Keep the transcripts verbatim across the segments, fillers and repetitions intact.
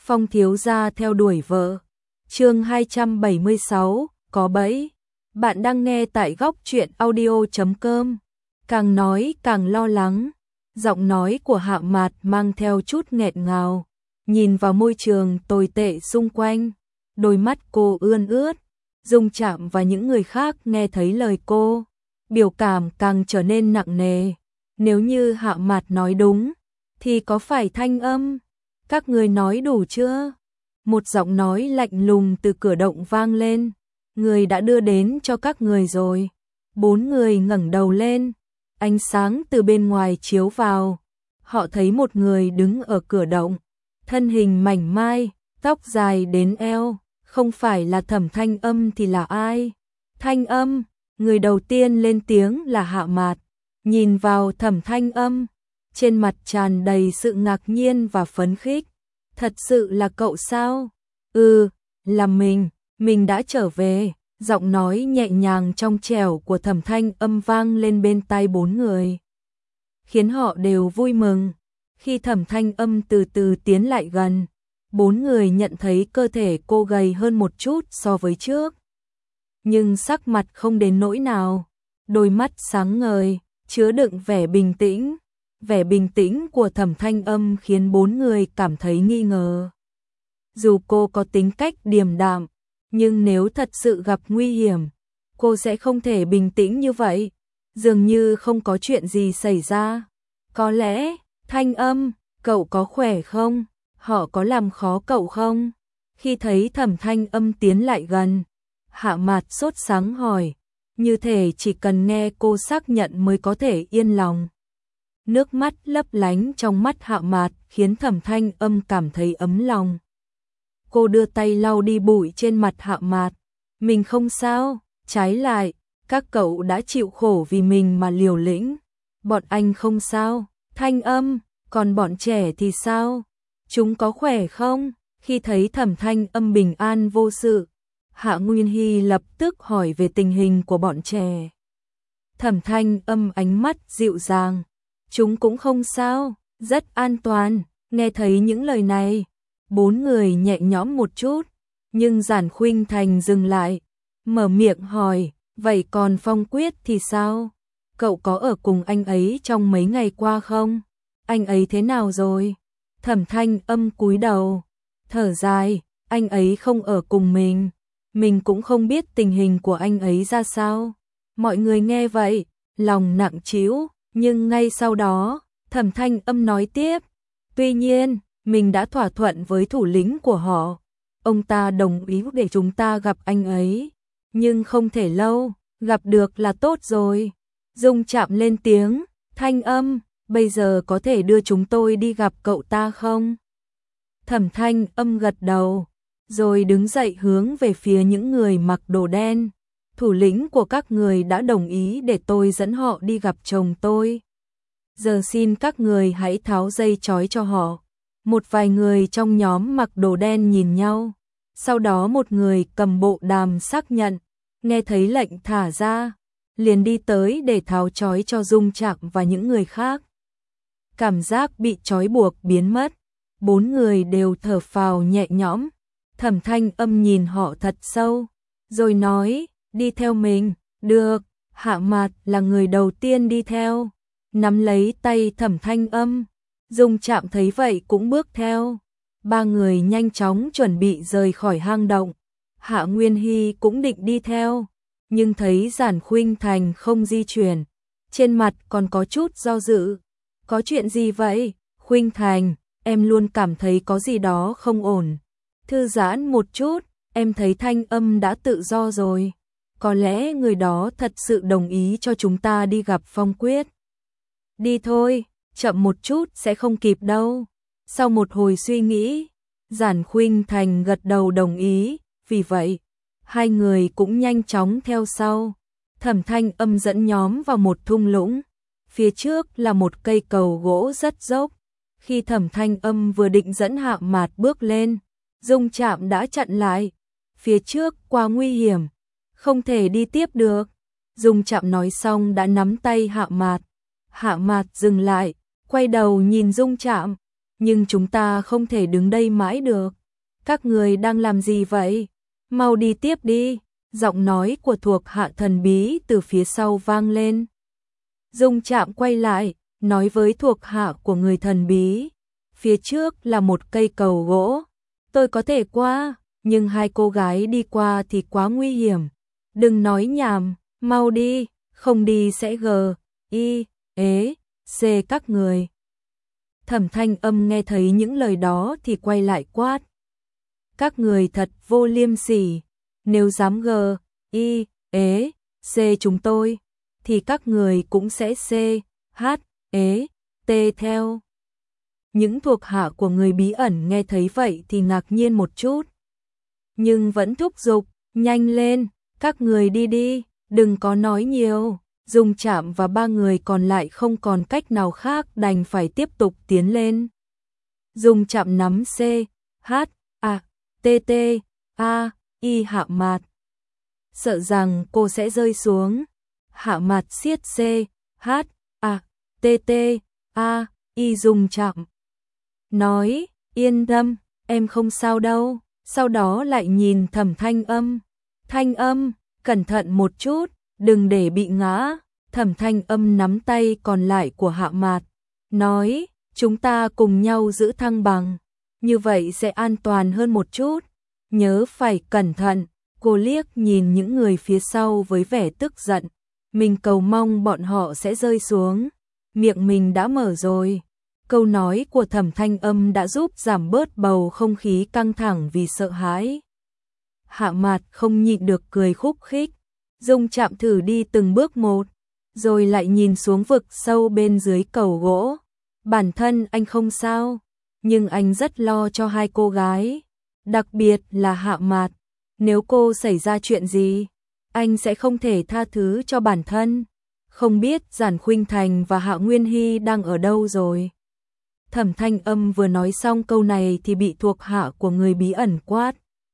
Phong thiếu gia theo đuổi vợ. Chương hai trăm bảy mươi sáu, có bẫy. Bạn đang nghe tại góc truyện audio chấm com. Càng nói càng lo lắng, giọng nói của Hạ Mạt mang theo chút nghẹn ngào, nhìn vào môi trường tồi tệ xung quanh, đôi mắt cô ươn ướt. Dung Trạm và những người khác nghe thấy lời cô, biểu cảm càng trở nên nặng nề. Nếu như Hạ Mạt nói đúng, thì có phải Thanh Âm? Các người nói đủ chưa? Một giọng nói lạnh lùng từ cửa động vang lên. Người đã đưa đến cho các người rồi. Bốn người ngẩng đầu lên, ánh sáng từ bên ngoài chiếu vào. Họ thấy một người đứng ở cửa động, thân hình mảnh mai, tóc dài đến eo. Không phải là Thẩm Thanh Âm thì là ai? Thanh Âm, người đầu tiên lên tiếng là Hạ Mạt. Nhìn vào Thẩm Thanh Âm, trên mặt tràn đầy sự ngạc nhiên và phấn khích. Thật sự là cậu sao? Ừ, là mình, mình đã trở về. Giọng nói nhẹ nhàng trong trẻo của Thẩm Thanh Âm vang lên bên tai bốn người, khiến họ đều vui mừng. Khi Thẩm Thanh Âm từ từ tiến lại gần, bốn người nhận thấy cơ thể cô gầy hơn một chút so với trước. Nhưng sắc mặt không đến nỗi nào, đôi mắt sáng ngời, chứa đựng vẻ bình tĩnh. Vẻ bình tĩnh của Thẩm Thanh Âm khiến bốn người cảm thấy nghi ngờ. Dù cô có tính cách điềm đạm, nhưng nếu thật sự gặp nguy hiểm, cô sẽ không thể bình tĩnh như vậy. Dường như không có chuyện gì xảy ra. Có lẽ, Thanh Âm, cậu có khỏe không? Họ có làm khó cậu không? Khi thấy Thẩm Thanh Âm tiến lại gần, Hạ Mạt sốt sắng hỏi, như thể chỉ cần nghe cô xác nhận mới có thể yên lòng. Nước mắt lấp lánh trong mắt Hạ Mạt khiến Thẩm Thanh Âm cảm thấy ấm lòng. Cô đưa tay lau đi bụi trên mặt Hạ Mạt. Mình không sao, trái lại, các cậu đã chịu khổ vì mình mà liều lĩnh. Bọn anh không sao, Thanh Âm, còn bọn trẻ thì sao? Chúng có khỏe không? Khi thấy Thẩm Thanh Âm bình an vô sự, Hạ Nguyên Hy lập tức hỏi về tình hình của bọn trẻ. Thẩm Thanh Âm ánh mắt dịu dàng. Chúng cũng không sao, rất an toàn. Nghe thấy những lời này, bốn người nhẹ nhõm một chút, nhưng Giản Khuynh Thành dừng lại, mở miệng hỏi, vậy còn Phong Quyết thì sao? Cậu có ở cùng anh ấy trong mấy ngày qua không? Anh ấy thế nào rồi? Thẩm Thanh Âm cúi đầu, thở dài, anh ấy không ở cùng mình, mình cũng không biết tình hình của anh ấy ra sao. Mọi người nghe vậy, lòng nặng trĩu. Nhưng ngay sau đó, Thẩm Thanh Âm nói tiếp, tuy nhiên, mình đã thỏa thuận với thủ lĩnh của họ. Ông ta đồng ý để chúng ta gặp anh ấy, nhưng không thể lâu, gặp được là tốt rồi. Dung Trạm lên tiếng, Thanh Âm, bây giờ có thể đưa chúng tôi đi gặp cậu ta không? Thẩm Thanh Âm gật đầu, rồi đứng dậy hướng về phía những người mặc đồ đen. Thủ lĩnh của các người đã đồng ý để tôi dẫn họ đi gặp chồng tôi. Giờ xin các người hãy tháo dây trói cho họ. Một vài người trong nhóm mặc đồ đen nhìn nhau. Sau đó một người cầm bộ đàm xác nhận, nghe thấy lệnh thả ra, liền đi tới để tháo trói cho Dung Trạm và những người khác. Cảm giác bị trói buộc biến mất. Bốn người đều thở phào nhẹ nhõm. Thẩm Thanh Âm nhìn họ thật sâu, rồi nói, đi theo mình. Được. Hạ Mạt là người đầu tiên đi theo, nắm lấy tay Thẩm Thanh Âm. Dung Trạm thấy vậy cũng bước theo. Ba người nhanh chóng chuẩn bị rời khỏi hang động. Hạ Nguyên Hy cũng định đi theo, nhưng thấy Giản Khuynh Thành không di chuyển, trên mặt còn có chút do dự. Có chuyện gì vậy? Khuynh Thành, em luôn cảm thấy có gì đó không ổn. Thư giãn một chút, em thấy Thanh Âm đã tự do rồi. Có lẽ người đó thật sự đồng ý cho chúng ta đi gặp Phong Quyết. Đi thôi, chậm một chút sẽ không kịp đâu. Sau một hồi suy nghĩ, Giản Khuynh Thành gật đầu đồng ý, vì vậy, hai người cũng nhanh chóng theo sau. Thẩm Thanh Âm dẫn nhóm vào một thung lũng, phía trước là một cây cầu gỗ rất dốc. Khi Thẩm Thanh Âm vừa định dẫn Hạ Mạt bước lên, Dung Trạm đã chặn lại. Phía trước quá nguy hiểm, không thể đi tiếp được. Dung Trạm nói xong đã nắm tay Hạ Mạt. Hạ Mạt dừng lại, quay đầu nhìn Dung Trạm, nhưng chúng ta không thể đứng đây mãi được. các người đang làm gì vậy? Mau đi tiếp đi. Giọng nói của thuộc hạ thần bí từ phía sau vang lên. Dung Trạm quay lại, nói với thuộc hạ của người thần bí. Phía trước là một cây cầu gỗ. Tôi có thể qua, nhưng hai cô gái đi qua thì quá nguy hiểm. Đừng nói nhảm, mau đi, không đi sẽ gờ, y, ế, xê các người. Thẩm Thanh Âm nghe thấy những lời đó thì quay lại quát. Các người thật vô liêm sỉ, nếu dám gờ, y, ế, xê chúng tôi, thì các người cũng sẽ xê, hát, ế, tê theo. Những thuộc hạ của người bí ẩn nghe thấy vậy thì ngạc nhiên một chút. Nhưng vẫn thúc giục, nhanh lên, các người đi đi, đừng có nói nhiều. Dung Trạm và ba người còn lại không còn cách nào khác đành phải tiếp tục tiến lên. Dung Trạm nắm C, H, A, T, T, A, Y Hạ Mạt. Sợ rằng cô sẽ rơi xuống. Hạ Mạt siết C, H, A, T, T, A, Y Dung Trạm. Nói, yên tâm, em không sao đâu. Sau đó lại nhìn Thẩm Thanh Âm. Thanh Âm, cẩn thận một chút, đừng để bị ngã. Thẩm Thanh Âm nắm tay còn lại của Hạ Mạt, nói, chúng ta cùng nhau giữ thăng bằng, như vậy sẽ an toàn hơn một chút, nhớ phải cẩn thận. Cô liếc nhìn những người phía sau với vẻ tức giận, mình cầu mong bọn họ sẽ rơi xuống, miệng mình đã mở rồi. Câu nói của Thẩm Thanh Âm đã giúp giảm bớt bầu không khí căng thẳng vì sợ hãi. Hạ Mạt không nhịn được cười khúc khích. Dung Trạm thử đi từng bước một, rồi lại nhìn xuống vực sâu bên dưới cầu gỗ. Bản thân anh không sao, nhưng anh rất lo cho hai cô gái, đặc biệt là Hạ Mạt. Nếu cô xảy ra chuyện gì, anh sẽ không thể tha thứ cho bản thân. Không biết Giản Khuynh Thành và Hạ Nguyên Hy đang ở đâu rồi. Thẩm Thanh Âm vừa nói xong câu này thì bị thuộc hạ của người bí ẩn quát.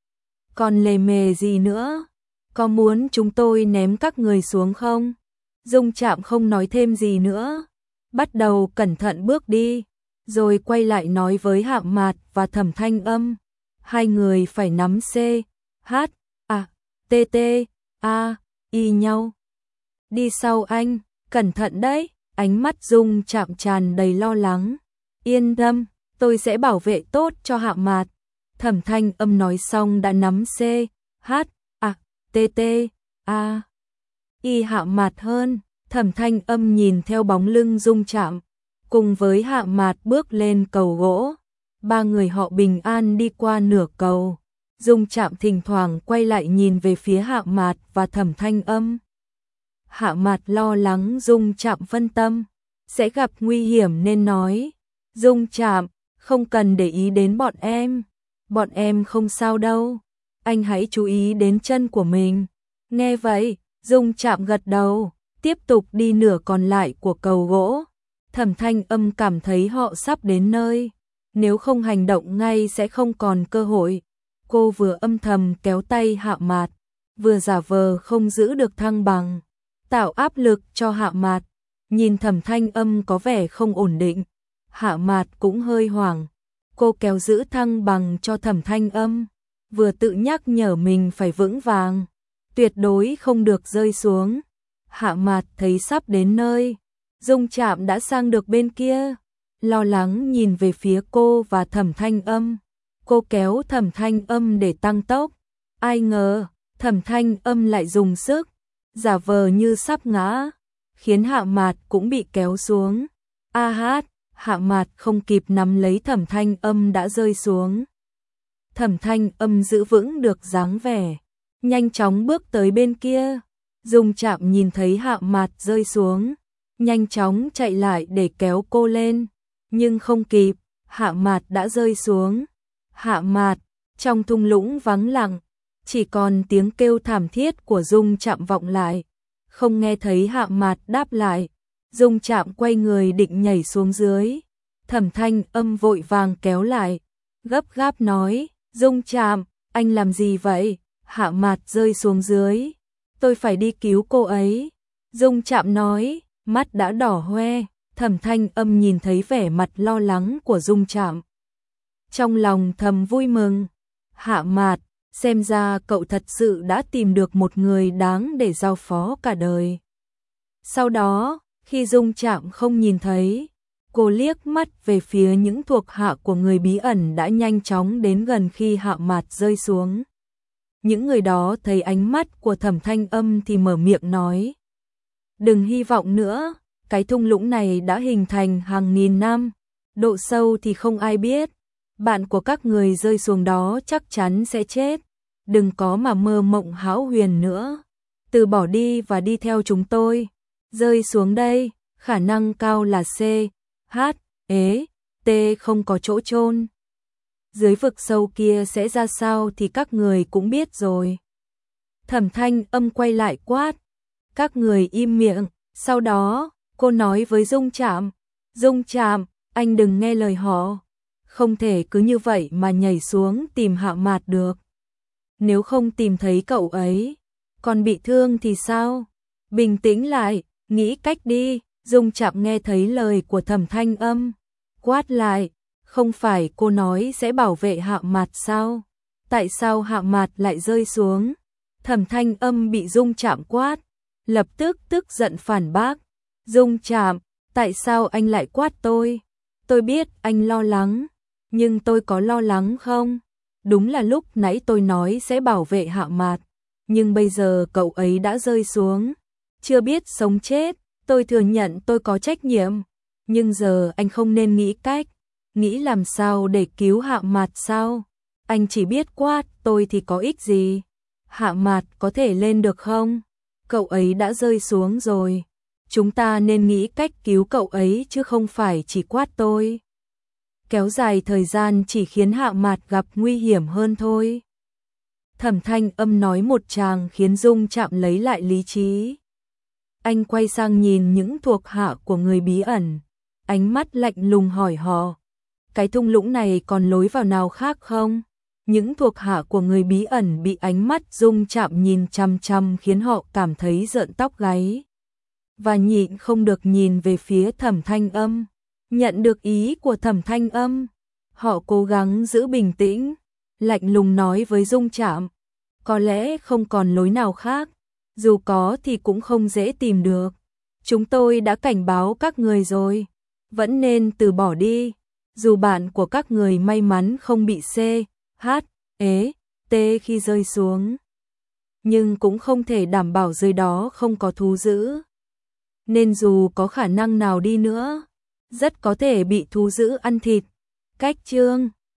Còn lề mề gì nữa? Có muốn chúng tôi ném các người xuống không? Dung Trạm không nói thêm gì nữa, bắt đầu cẩn thận bước đi, rồi quay lại nói với Hạ Mạt và Thẩm Thanh Âm. Hai người phải nắm C, H, A, T, T, A, Y nhau. Đi sau anh, cẩn thận đấy. Ánh mắt Dung Trạm tràn đầy lo lắng. Yên tâm, tôi sẽ bảo vệ tốt cho Hạ Mạt. Thẩm Thanh Âm nói xong đã nắm C, H, A, T, T, A, Y Hạ Mạt hơn. Thẩm Thanh Âm nhìn theo bóng lưng Dung Trạm, cùng với Hạ Mạt bước lên cầu gỗ. Ba người họ bình an đi qua nửa cầu. Dung Trạm thỉnh thoảng quay lại nhìn về phía Hạ Mạt và Thẩm Thanh Âm. Hạ Mạt lo lắng Dung Trạm phân tâm, sẽ gặp nguy hiểm nên nói, Dung Trạm, không cần để ý đến bọn em, bọn em không sao đâu, anh hãy chú ý đến chân của mình. Nghe vậy, Dung Trạm gật đầu, tiếp tục đi nửa còn lại của cầu gỗ. Thẩm Thanh Âm cảm thấy họ sắp đến nơi, nếu không hành động ngay sẽ không còn cơ hội. Cô vừa âm thầm kéo tay Hạ Mạt, vừa giả vờ không giữ được thăng bằng, tạo áp lực cho Hạ Mạt. Nhìn Thẩm Thanh Âm có vẻ không ổn định, Hạ Mạt cũng hơi hoảng. Cô kéo giữ thăng bằng cho Thẩm Thanh Âm, vừa tự nhắc nhở mình phải vững vàng, tuyệt đối không được rơi xuống. Hạ Mạt thấy sắp đến nơi, Dung Trạm đã sang được bên kia, lo lắng nhìn về phía cô và Thẩm Thanh Âm. Cô kéo Thẩm Thanh Âm để tăng tốc, ai ngờ Thẩm Thanh Âm lại dùng sức, giả vờ như sắp ngã, khiến Hạ Mạt cũng bị kéo xuống. A hát, Hạ Mạt không kịp nắm lấy Thẩm Thanh Âm đã rơi xuống. Thẩm Thanh Âm giữ vững được dáng vẻ, nhanh chóng bước tới bên kia. Dung Trạm nhìn thấy Hạ Mạt rơi xuống, nhanh chóng chạy lại để kéo cô lên, nhưng không kịp, Hạ Mạt đã rơi xuống. Hạ Mạt, trong thung lũng vắng lặng, chỉ còn tiếng kêu thảm thiết của Dung Trạm vọng lại, không nghe thấy Hạ Mạt đáp lại. Dung Trạm quay người định nhảy xuống dưới, Thẩm Thanh Âm vội vàng kéo lại, gấp gáp nói, Dung Trạm, anh làm gì vậy? Hạ Mạt rơi xuống dưới, tôi phải đi cứu cô ấy. Dung Trạm nói, mắt đã đỏ hoe. Thẩm Thanh Âm nhìn thấy vẻ mặt lo lắng của Dung Trạm, trong lòng thầm vui mừng, Hạ Mạt, xem ra cậu thật sự đã tìm được một người đáng để giao phó cả đời. Sau đó, khi Dung Trạm không nhìn thấy, cô liếc mắt về phía những thuộc hạ của người bí ẩn đã nhanh chóng đến gần khi Hạ Mạt rơi xuống. Những người đó thấy ánh mắt của Thẩm Thanh Âm thì mở miệng nói: đừng hy vọng nữa, cái thung lũng này đã hình thành hàng nghìn năm, độ sâu thì không ai biết, bạn của các người rơi xuống đó chắc chắn sẽ chết, đừng có mà mơ mộng hão huyền nữa, từ bỏ đi và đi theo chúng tôi, rơi xuống đây, khả năng cao là C, H, E, T không có chỗ chôn. Dưới vực sâu kia sẽ ra sao thì các người cũng biết rồi. Thẩm Thanh Âm quay lại quát: các người im miệng. Sau đó, cô nói với Dung Trạm: Dung Trạm, anh đừng nghe lời họ. Không thể cứ như vậy mà nhảy xuống tìm Hạ Mạt được. Nếu không tìm thấy cậu ấy, còn bị thương thì sao? Bình tĩnh lại, nghĩ cách đi. Dung Trạm nghe thấy lời của Thẩm Thanh Âm, quát lại: không phải cô nói sẽ bảo vệ Hạ Mạt sao? Tại sao Hạ Mạt lại rơi xuống? Thẩm Thanh Âm bị Dung Trạm quát, lập tức tức giận phản bác: Dung Trạm, tại sao anh lại quát tôi? Tôi biết anh lo lắng, nhưng tôi có lo lắng không? Đúng là lúc nãy tôi nói sẽ bảo vệ Hạ Mạt, nhưng bây giờ cậu ấy đã rơi xuống, chưa biết sống chết, tôi thừa nhận tôi có trách nhiệm, nhưng giờ anh không nên nghĩ cách, nghĩ làm sao để cứu Hạ Mạt sao? Anh chỉ biết quát tôi thì có ích gì? Hạ Mạt có thể lên được không? Cậu ấy đã rơi xuống rồi. Chúng ta nên nghĩ cách cứu cậu ấy chứ không phải chỉ quát tôi. Kéo dài thời gian chỉ khiến Hạ Mạt gặp nguy hiểm hơn thôi. Thẩm Thanh Âm nói một tràng khiến Dung Trạm lấy lại lý trí. Anh quay sang nhìn những thuộc hạ của người bí ẩn, ánh mắt lạnh lùng hỏi họ: cái thung lũng này còn lối vào nào khác không? Những thuộc hạ của người bí ẩn bị ánh mắt Dung Trạm nhìn chăm chăm khiến họ cảm thấy rợn tóc gáy, và nhịn không được nhìn về phía Thẩm Thanh Âm. Nhận được ý của Thẩm Thanh Âm, họ cố gắng giữ bình tĩnh, lạnh lùng nói với Dung Trạm: có lẽ không còn lối nào khác, dù có thì cũng không dễ tìm được. Chúng tôi đã cảnh báo các người rồi, vẫn nên từ bỏ đi. Dù bạn của các người may mắn không bị C, H, E, T khi rơi xuống, nhưng cũng không thể đảm bảo dưới đó không có thú dữ. Nên dù có khả năng nào đi nữa, rất có thể bị thú dữ ăn thịt. Cách chương